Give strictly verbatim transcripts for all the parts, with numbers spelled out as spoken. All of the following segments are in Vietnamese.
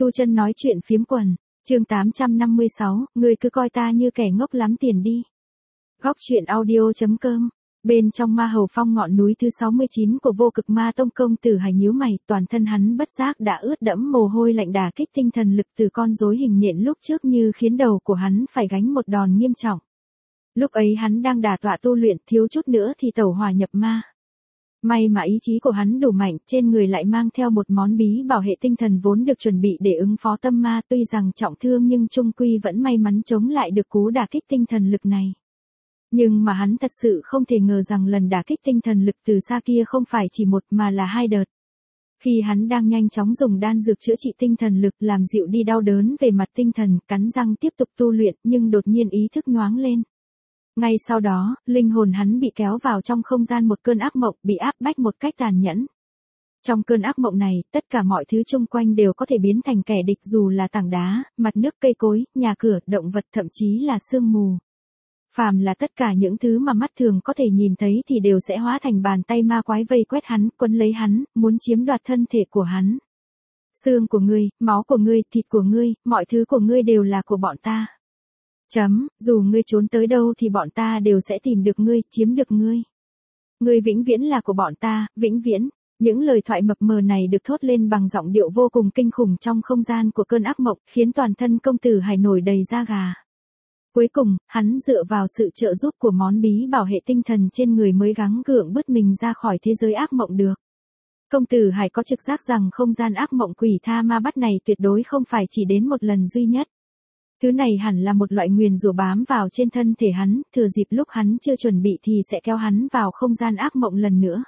Tu Chân nói chuyện phiếm quần, chương tám trăm năm mươi sáu, ngươi cứ coi ta như kẻ ngốc lắm tiền đi. Góc truyện audio.com. Bên trong Ma Hầu Phong ngọn núi thứ sáu mươi chín của Vô Cực Ma Tông, công tử Hải nhíu mày, toàn thân hắn bất giác đã ướt đẫm mồ hôi lạnh, đả kích tinh thần lực từ con rối hình nhện lúc trước như khiến đầu của hắn phải gánh một đòn nghiêm trọng. Lúc ấy hắn đang đả tọa tu luyện, thiếu chút nữa thì tẩu hỏa nhập ma. May mà ý chí của hắn đủ mạnh, trên người lại mang theo một món bí bảo hệ tinh thần vốn được chuẩn bị để ứng phó tâm ma, tuy rằng trọng thương nhưng chung quy vẫn may mắn chống lại được cú đả kích tinh thần lực này. Nhưng mà hắn thật sự không thể ngờ rằng lần đả kích tinh thần lực từ xa kia không phải chỉ một mà là hai đợt. Khi hắn đang nhanh chóng dùng đan dược chữa trị tinh thần lực làm dịu đi đau đớn về mặt tinh thần, cắn răng tiếp tục tu luyện, nhưng đột nhiên ý thức nhoáng lên. Ngay sau đó, linh hồn hắn bị kéo vào trong không gian một cơn ác mộng, bị áp bách một cách tàn nhẫn. Trong cơn ác mộng này, tất cả mọi thứ xung quanh đều có thể biến thành kẻ địch, dù là tảng đá, mặt nước, cây cối, nhà cửa, động vật, thậm chí là sương mù. Phàm là tất cả những thứ mà mắt thường có thể nhìn thấy thì đều sẽ hóa thành bàn tay ma quái vây quét hắn, quấn lấy hắn, muốn chiếm đoạt thân thể của hắn. Xương của ngươi, máu của ngươi, thịt của ngươi, mọi thứ của ngươi đều là của bọn ta. Chấm, dù ngươi trốn tới đâu thì bọn ta đều sẽ tìm được ngươi, chiếm được ngươi. Ngươi vĩnh viễn là của bọn ta, vĩnh viễn. Những lời thoại mập mờ này được thốt lên bằng giọng điệu vô cùng kinh khủng trong không gian của cơn ác mộng, khiến toàn thân công tử Hải nổi đầy da gà. Cuối cùng, hắn dựa vào sự trợ giúp của món bí bảo hệ tinh thần trên người mới gắng gượng bứt mình ra khỏi thế giới ác mộng được. Công tử Hải có trực giác rằng không gian ác mộng quỷ tha ma bắt này tuyệt đối không phải chỉ đến một lần duy nhất. Thứ này hẳn là một loại nguyền rủa bám vào trên thân thể hắn, thừa dịp lúc hắn chưa chuẩn bị thì sẽ kéo hắn vào không gian ác mộng lần nữa.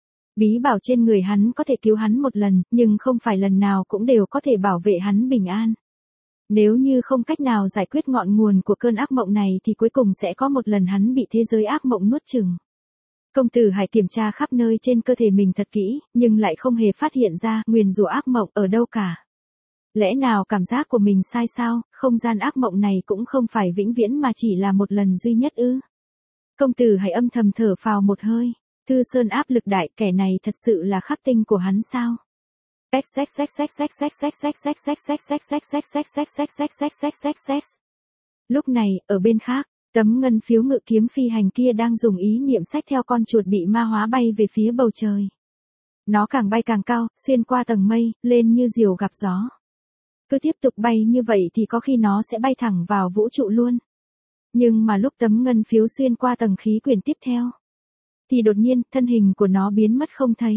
Bí bảo trên người hắn có thể cứu hắn một lần, nhưng không phải lần nào cũng đều có thể bảo vệ hắn bình an. Nếu như không cách nào giải quyết ngọn nguồn của cơn ác mộng này thì cuối cùng sẽ có một lần hắn bị thế giới ác mộng nuốt chửng. Công tử Hải kiểm tra khắp nơi trên cơ thể mình thật kỹ, nhưng lại không hề phát hiện ra nguyền rủa ác mộng ở đâu cả. Lẽ nào cảm giác của mình sai sao, không gian ác mộng này cũng không phải vĩnh viễn mà chỉ là một lần duy nhất ư? Công tử Hải âm thầm thở phào một hơi, Thư Sơn áp lực đại, kẻ này thật sự là khắc tinh của hắn sao? Lúc này, ở bên khác, tấm ngân phiếu ngự kiếm phi hành kia đang dùng ý niệm xách theo con chuột bị ma hóa bay về phía bầu trời. Nó càng bay càng cao, xuyên qua tầng mây, lên như diều gặp gió. Cứ tiếp tục bay như vậy thì có khi nó sẽ bay thẳng vào vũ trụ luôn. Nhưng mà lúc tấm ngân phiếu xuyên qua tầng khí quyển tiếp theo, thì đột nhiên, thân hình của nó biến mất không thấy.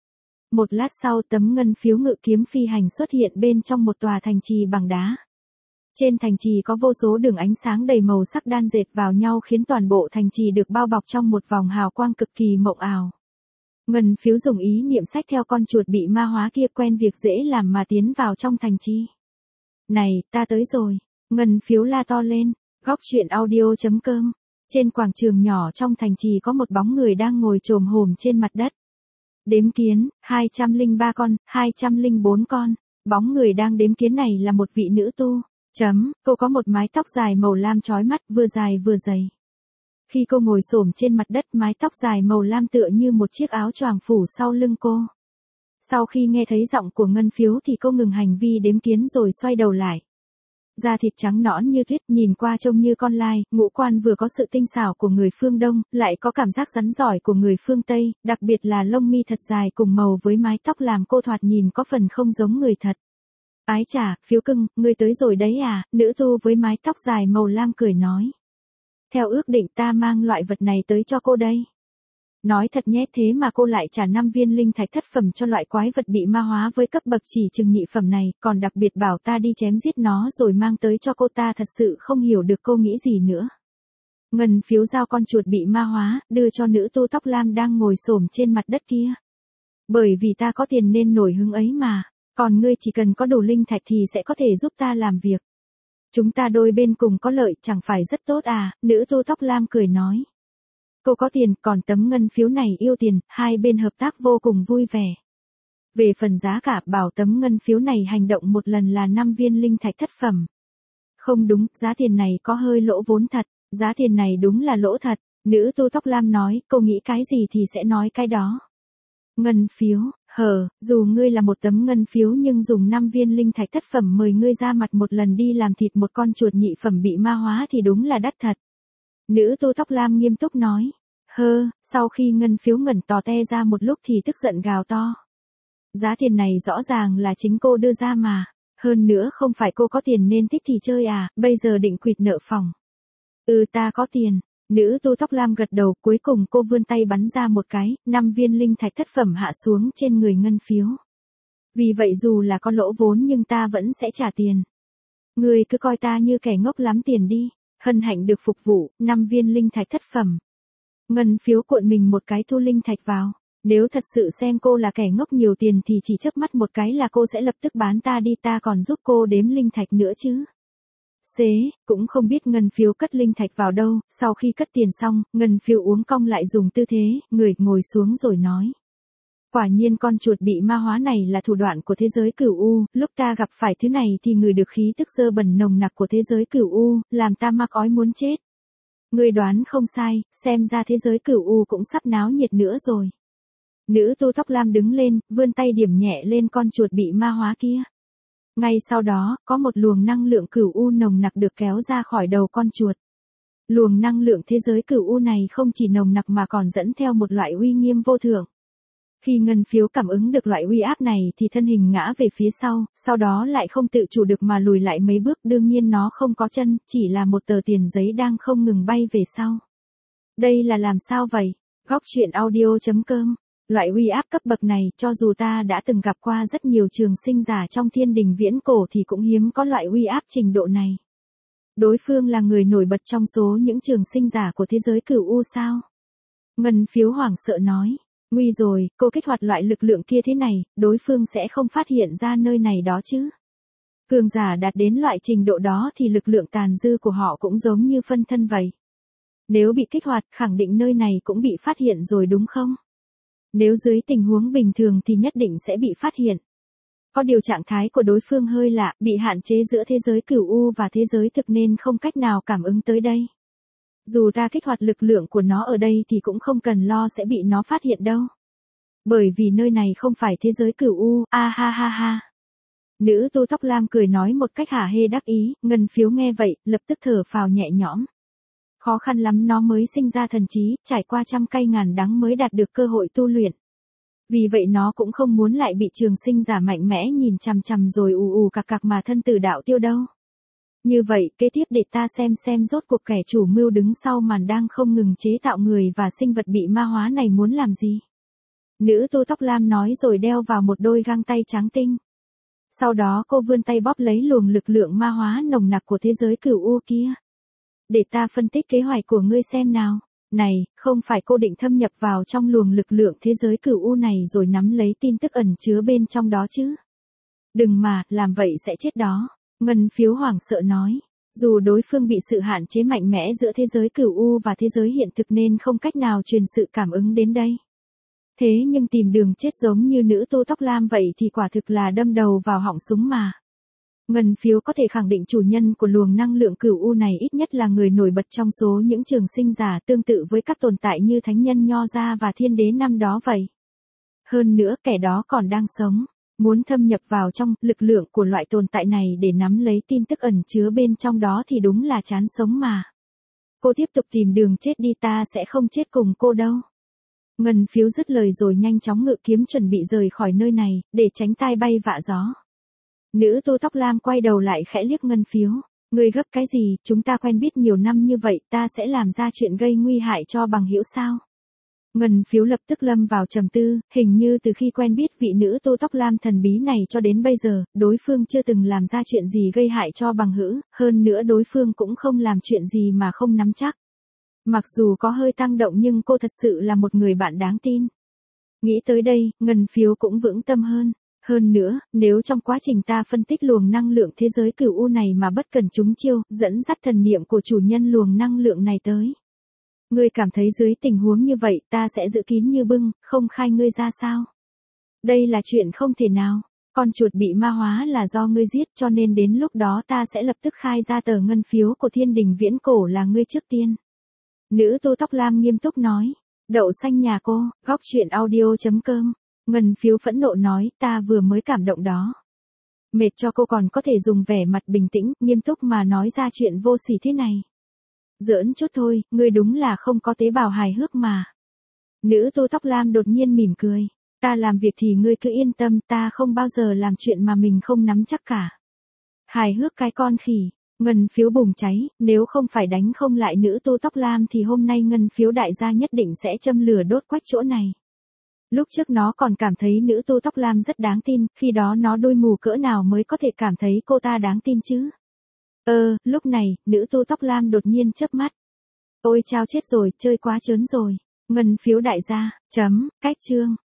Một lát sau, tấm ngân phiếu ngự kiếm phi hành xuất hiện bên trong một tòa thành trì bằng đá. Trên thành trì có vô số đường ánh sáng đầy màu sắc đan dệt vào nhau khiến toàn bộ thành trì được bao bọc trong một vòng hào quang cực kỳ mộng ảo. Ngân phiếu dùng ý niệm xách theo con chuột bị ma hóa kia, quen việc dễ làm mà tiến vào trong thành trì. Này, ta tới rồi. Ngân phiếu la to lên. Góc truyện audio.com. Trên quảng trường nhỏ trong thành trì có một bóng người đang ngồi chồm hổm trên mặt đất. Đếm kiến, hai trăm lẻ ba con, hai trăm lẻ bốn con. Bóng người đang đếm kiến này là một vị nữ tu. Chấm, cô có một mái tóc dài màu lam chói mắt, vừa dài vừa dày. Khi cô ngồi xổm trên mặt đất, mái tóc dài màu lam tựa như một chiếc áo choàng phủ sau lưng cô. Sau khi nghe thấy giọng của ngân phiếu thì cô ngừng hành vi đếm kiến rồi xoay đầu lại. Da thịt trắng nõn như tuyết, nhìn qua trông như con lai, ngũ quan vừa có sự tinh xảo của người phương Đông, lại có cảm giác rắn giỏi của người phương Tây, đặc biệt là lông mi thật dài cùng màu với mái tóc làm cô thoạt nhìn có phần không giống người thật. Ái chà, phiếu cưng, ngươi tới rồi đấy à, nữ tu với mái tóc dài màu lam cười nói. Theo ước định ta mang loại vật này tới cho cô đây. Nói thật nhé, thế mà cô lại trả năm viên linh thạch thất phẩm cho loại quái vật bị ma hóa với cấp bậc chỉ chừng nhị phẩm này, còn đặc biệt bảo ta đi chém giết nó rồi mang tới cho cô, ta thật sự không hiểu được cô nghĩ gì nữa. Ngân phiếu giao con chuột bị ma hóa, đưa cho nữ tu tóc lam đang ngồi xổm trên mặt đất kia. Bởi vì ta có tiền nên nổi hứng ấy mà, còn ngươi chỉ cần có đủ linh thạch thì sẽ có thể giúp ta làm việc. Chúng ta đôi bên cùng có lợi, chẳng phải rất tốt à, nữ tu tóc lam cười nói. Cô có tiền, còn tấm ngân phiếu này yêu tiền, hai bên hợp tác vô cùng vui vẻ. Về phần giá cả, bảo tấm ngân phiếu này hành động một lần là năm viên linh thạch thất phẩm. Không đúng, giá tiền này có hơi lỗ vốn thật, giá tiền này đúng là lỗ thật, nữ tu tóc lam nói, cô nghĩ cái gì thì sẽ nói cái đó. Ngân phiếu, Hờ, dù ngươi là một tấm ngân phiếu nhưng dùng năm viên linh thạch thất phẩm mời ngươi ra mặt một lần đi làm thịt một con chuột nhị phẩm bị ma hóa thì đúng là đắt thật. Nữ tu tóc lam nghiêm túc nói. Hơ, sau khi ngân phiếu ngẩn tò te ra một lúc thì tức giận gào to. Giá tiền này rõ ràng là chính cô đưa ra mà. Hơn nữa không phải cô có tiền nên thích thì chơi à, bây giờ định quỵt nợ phòng. Ừ ta có tiền. Nữ tu tóc lam gật đầu, cuối cùng cô vươn tay bắn ra một cái, năm viên linh thạch thất phẩm hạ xuống trên người ngân phiếu. Vì vậy dù là có lỗ vốn nhưng ta vẫn sẽ trả tiền. Ngươi cứ coi ta như kẻ ngốc lắm tiền đi, hân hạnh được phục vụ, năm viên linh thạch thất phẩm. Ngân phiếu cuộn mình một cái thu linh thạch vào. Nếu thật sự xem cô là kẻ ngốc nhiều tiền thì chỉ chớp mắt một cái là cô sẽ lập tức bán ta đi, ta còn giúp cô đếm linh thạch nữa chứ. Xế, cũng không biết ngân phiếu cất linh thạch vào đâu, sau khi cất tiền xong, ngân phiếu uống cong lại dùng tư thế, người ngồi xuống rồi nói. Quả nhiên con chuột bị ma hóa này là thủ đoạn của thế giới cửu u, lúc ta gặp phải thứ này thì người được khí tức dơ bẩn nồng nặc của thế giới cửu u, làm ta mắc ói muốn chết. Người đoán không sai, xem ra thế giới cửu u cũng sắp náo nhiệt nữa rồi. Nữ tu tóc lam đứng lên, vươn tay điểm nhẹ lên con chuột bị ma hóa kia. Ngay sau đó, có một luồng năng lượng cửu u nồng nặc được kéo ra khỏi đầu con chuột. Luồng năng lượng thế giới cửu u này không chỉ nồng nặc mà còn dẫn theo một loại uy nghiêm vô thượng. Khi ngân phiếu cảm ứng được loại uy áp này thì thân hình ngã về phía sau, sau đó lại không tự chủ được mà lùi lại mấy bước, đương nhiên nó không có chân, chỉ là một tờ tiền giấy đang không ngừng bay về sau. Đây là làm sao vậy? Góc truyện audio chấm com. Loại uy áp cấp bậc này, cho dù ta đã từng gặp qua rất nhiều trường sinh giả trong thiên đình viễn cổ thì cũng hiếm có loại uy áp trình độ này. Đối phương là người nổi bật trong số những trường sinh giả của thế giới cửu u sao? Ngân phiếu hoảng sợ nói. Nguy rồi, cô kích hoạt loại lực lượng kia thế này, đối phương sẽ không phát hiện ra nơi này đó chứ. Cường giả đạt đến loại trình độ đó thì lực lượng tàn dư của họ cũng giống như phân thân vậy. Nếu bị kích hoạt, khẳng định nơi này cũng bị phát hiện rồi đúng không? Nếu dưới tình huống bình thường thì nhất định sẽ bị phát hiện. Có điều trạng thái của đối phương hơi lạ, bị hạn chế giữa thế giới cửu u và thế giới thực nên không cách nào cảm ứng tới đây. Dù ta kích hoạt lực lượng của nó ở đây thì cũng không cần lo sẽ bị nó phát hiện đâu. Bởi vì nơi này không phải thế giới cửu u, a ha ha ha. Nữ tu tóc lam cười nói một cách hả hê đắc ý, ngân phiếu nghe vậy, lập tức thở phào nhẹ nhõm. Khó khăn lắm nó mới sinh ra thần trí, trải qua trăm cay ngàn đắng mới đạt được cơ hội tu luyện. Vì vậy nó cũng không muốn lại bị trường sinh giả mạnh mẽ nhìn chằm chằm rồi ù ù cặc cặc mà thân tử đạo tiêu đâu. Như vậy, kế tiếp để ta xem xem rốt cuộc kẻ chủ mưu đứng sau màn đang không ngừng chế tạo người và sinh vật bị ma hóa này muốn làm gì. Nữ tu tóc lam nói rồi đeo vào một đôi găng tay trắng tinh. Sau đó cô vươn tay bóp lấy luồng lực lượng ma hóa nồng nặc của thế giới cửu u kia. Để ta phân tích kế hoạch của ngươi xem nào. Này, không phải cô định thâm nhập vào trong luồng lực lượng thế giới cửu u này rồi nắm lấy tin tức ẩn chứa bên trong đó chứ. Đừng mà, làm vậy sẽ chết đó. Ngân phiếu hoảng sợ nói. Dù đối phương bị sự hạn chế mạnh mẽ giữa thế giới cửu u và thế giới hiện thực nên không cách nào truyền sự cảm ứng đến đây. Thế nhưng tìm đường chết giống như nữ tu tóc lam vậy thì quả thực là đâm đầu vào họng súng mà. Ngân phiếu có thể khẳng định chủ nhân của luồng năng lượng cửu u này ít nhất là người nổi bật trong số những trường sinh giả tương tự với các tồn tại như thánh nhân Nho Gia và thiên đế năm đó vậy. Hơn nữa kẻ đó còn đang sống. Muốn thâm nhập vào trong lực lượng của loại tồn tại này để nắm lấy tin tức ẩn chứa bên trong đó thì đúng là chán sống mà. Cô tiếp tục tìm đường chết đi, ta sẽ không chết cùng cô đâu. Ngân phiếu dứt lời rồi nhanh chóng ngự kiếm chuẩn bị rời khỏi nơi này, để tránh tai bay vạ gió. Nữ tu tóc lam quay đầu lại khẽ liếc ngân phiếu. Ngươi gấp cái gì, chúng ta quen biết nhiều năm như vậy, ta sẽ làm ra chuyện gây nguy hại cho bằng hữu sao? Ngân phiếu lập tức lâm vào trầm tư, hình như từ khi quen biết vị nữ tu tóc lam thần bí này cho đến bây giờ, đối phương chưa từng làm ra chuyện gì gây hại cho bằng hữu, hơn nữa đối phương cũng không làm chuyện gì mà không nắm chắc. Mặc dù có hơi tăng động nhưng cô thật sự là một người bạn đáng tin. Nghĩ tới đây, ngân phiếu cũng vững tâm hơn. Hơn nữa, nếu trong quá trình ta phân tích luồng năng lượng thế giới cửu u này mà bất cần trúng chiêu, dẫn dắt thần niệm của chủ nhân luồng năng lượng này tới. Ngươi cảm thấy dưới tình huống như vậy ta sẽ giữ kín như bưng, không khai ngươi ra sao? Đây là chuyện không thể nào. Con chuột bị ma hóa là do ngươi giết cho nên đến lúc đó ta sẽ lập tức khai ra tờ ngân phiếu của thiên đình viễn cổ là ngươi trước tiên. Nữ tu tóc lam nghiêm túc nói. Đậu xanh nhà cô, góc truyện audio chấm com. Ngân phiếu phẫn nộ nói, ta vừa mới cảm động đó. Mệt cho cô còn có thể dùng vẻ mặt bình tĩnh, nghiêm túc mà nói ra chuyện vô sỉ thế này. Giỡn chút thôi, ngươi đúng là không có tế bào hài hước mà. Nữ tu tóc lam đột nhiên mỉm cười. Ta làm việc thì ngươi cứ yên tâm, ta không bao giờ làm chuyện mà mình không nắm chắc cả. Hài hước cái con khỉ. Ngân phiếu bùng cháy, nếu không phải đánh không lại nữ tu tóc lam thì hôm nay ngân phiếu đại gia nhất định sẽ châm lửa đốt quách chỗ này. Lúc trước nó còn cảm thấy nữ tu tóc lam rất đáng tin, khi đó nó đôi mù cỡ nào mới có thể cảm thấy cô ta đáng tin chứ. Ơ, lúc này, nữ tu tóc lam đột nhiên chớp mắt. Ôi chao chết rồi, chơi quá trớn rồi. Ngân phiếu đại gia, chấm, cách chương.